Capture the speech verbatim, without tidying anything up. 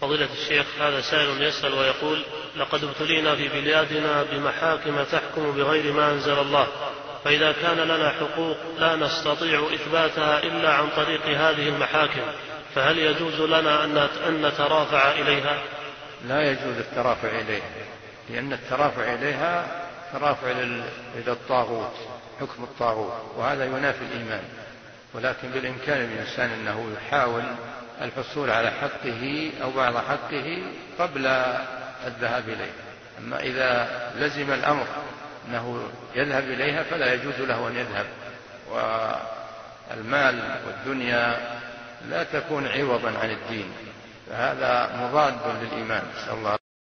فضيلة الشيخ، هذا سائل يسأل ويقول: لقد ابتلينا في بلادنا بمحاكم تحكم بغير ما أنزل الله، فإذا كان لنا حقوق لا نستطيع إثباتها إلا عن طريق هذه المحاكم، فهل يجوز لنا أن نترافع إليها؟ لا يجوز الترافع إليها، لأن الترافع إليها ترافع إلى الطاغوت، حكم الطاغوت، وهذا ينافي الإيمان. ولكن بالإمكان للإنسان أنه يحاول الحصول على حقه أو بعض حقه قبل الذهاب إليه. أما إذا لزم الأمر أنه يذهب إليها فلا يجوز له أن يذهب. والمال والدنيا لا تكون عوضا عن الدين، فهذا مضاد للإيمان، نسأل الله